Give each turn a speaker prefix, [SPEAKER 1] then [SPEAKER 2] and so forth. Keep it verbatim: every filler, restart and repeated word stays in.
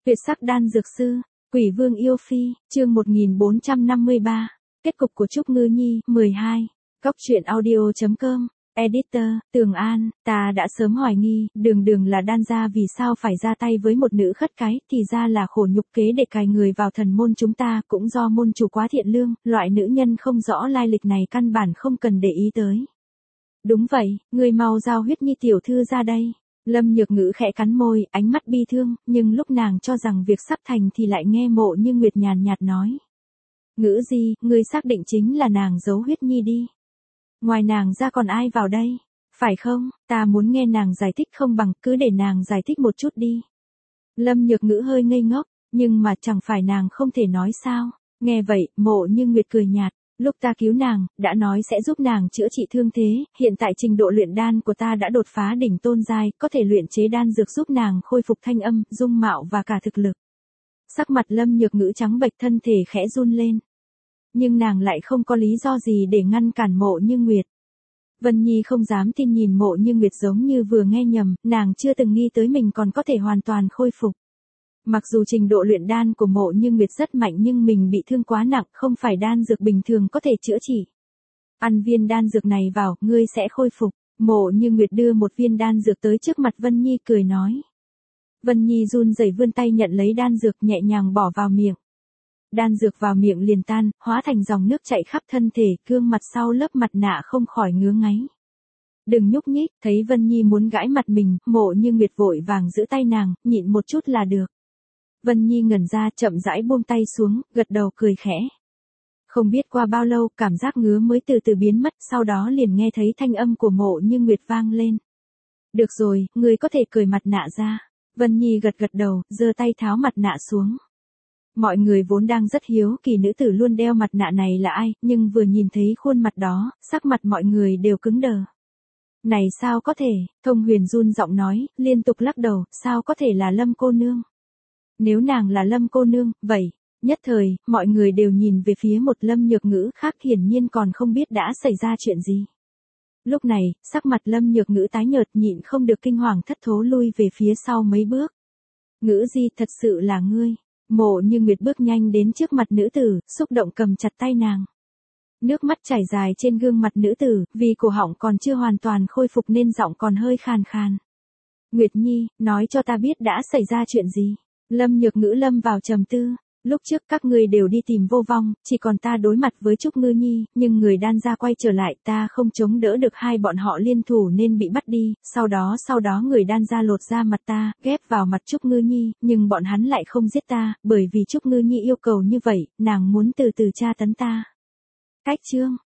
[SPEAKER 1] Tuyệt sắc đan dược sư, Quỷ Vương yêu phi, chương một nghìn bốn trăm năm mươi ba. Kết cục của Trúc Ngư Nhi, mười hai. Góc truyện audio chấm com. Editor, Tường An, ta đã sớm hoài nghi, đường đường là đan gia vì sao phải ra tay với một nữ khất cái, thì ra là khổ nhục kế để cài người vào thần môn chúng ta, cũng do môn chủ quá thiện lương, loại nữ nhân không rõ lai lịch này căn bản không cần để ý tới. Đúng vậy, người mau giao Huyết Nhi tiểu thư ra đây. Lâm Nhược Ngữ khẽ cắn môi, ánh mắt bi thương, nhưng lúc nàng cho rằng việc sắp thành thì lại nghe Mộ Như Nguyệt nhàn nhạt nói. Ngữ Di, ngươi xác định chính là nàng giấu Huyết Nhi đi. Ngoài nàng ra còn ai vào đây? Phải không? Ta muốn nghe nàng giải thích không bằng cứ để nàng giải thích một chút đi. Lâm Nhược Ngữ hơi ngây ngốc, nhưng mà chẳng phải nàng không thể nói sao. Nghe vậy, Mộ Như Nguyệt cười nhạt. Lúc ta cứu nàng, đã nói sẽ giúp nàng chữa trị thương thế, hiện tại trình độ luyện đan của ta đã đột phá đỉnh tôn giai, có thể luyện chế đan dược giúp nàng khôi phục thanh âm, dung mạo và cả thực lực. Sắc mặt Lâm Nhược Ngữ trắng bệch, thân thể khẽ run lên. Nhưng nàng lại không có lý do gì để ngăn cản Mộ Như Nguyệt. Vân Nhi không dám tin nhìn Mộ Như Nguyệt giống như vừa nghe nhầm, nàng chưa từng nghĩ tới mình còn có thể hoàn toàn khôi phục. Mặc dù trình độ luyện đan của Mộ Như Nguyệt rất mạnh nhưng mình bị thương quá nặng, không phải đan dược bình thường có thể chữa trị. Ăn viên đan dược này vào, ngươi sẽ khôi phục. Mộ Như Nguyệt đưa một viên đan dược tới trước mặt Vân Nhi cười nói. Vân Nhi run rẩy vươn tay nhận lấy đan dược nhẹ nhàng bỏ vào miệng. Đan dược vào miệng liền tan, hóa thành dòng nước chảy khắp thân thể, gương mặt sau lớp mặt nạ không khỏi ngứa ngáy. Đừng nhúc nhích, thấy Vân Nhi muốn gãi mặt mình, Mộ Như Nguyệt vội vàng giữ tay nàng, nhịn một chút là được. Vân Nhi ngẩn ra, chậm rãi buông tay xuống, gật đầu cười khẽ. Không biết qua bao lâu, cảm giác ngứa mới từ từ biến mất, sau đó liền nghe thấy thanh âm của Mộ Như Nguyệt vang lên. Được rồi, ngươi có thể cởi mặt nạ ra. Vân Nhi gật gật đầu, giơ tay tháo mặt nạ xuống. Mọi người vốn đang rất hiếu kỳ nữ tử luôn đeo mặt nạ này là ai, nhưng vừa nhìn thấy khuôn mặt đó, sắc mặt mọi người đều cứng đờ. Này sao có thể, Thông Huyền run giọng nói, liên tục lắc đầu, sao có thể là Lâm cô nương. Nếu nàng là Lâm cô nương, vậy, nhất thời, mọi người đều nhìn về phía một Lâm Nhược Ngữ khác hiển nhiên còn không biết đã xảy ra chuyện gì. Lúc này, sắc mặt Lâm Nhược Ngữ tái nhợt nhịn không được kinh hoàng thất thố lui về phía sau mấy bước. Ngữ Di, thật sự là ngươi. Mộ Như Nguyệt bước nhanh đến trước mặt nữ tử, xúc động cầm chặt tay nàng. Nước mắt chảy dài trên gương mặt nữ tử, vì cổ họng còn chưa hoàn toàn khôi phục nên giọng còn hơi khàn khàn. Nguyệt Nhi, nói cho ta biết đã xảy ra chuyện gì. Lâm Nhược Ngữ lâm vào trầm tư. Lúc trước các ngươi đều đi tìm Vô Vong, chỉ còn ta đối mặt với Trúc Ngư Nhi, nhưng người đan gia quay trở lại, ta không chống đỡ được hai bọn họ liên thủ nên bị bắt đi, sau đó sau đó người đan gia lột ra mặt ta, ghép vào mặt Trúc Ngư Nhi, nhưng bọn hắn lại không giết ta, bởi vì Trúc Ngư Nhi yêu cầu như vậy, nàng muốn từ từ tra tấn ta. Cách chương,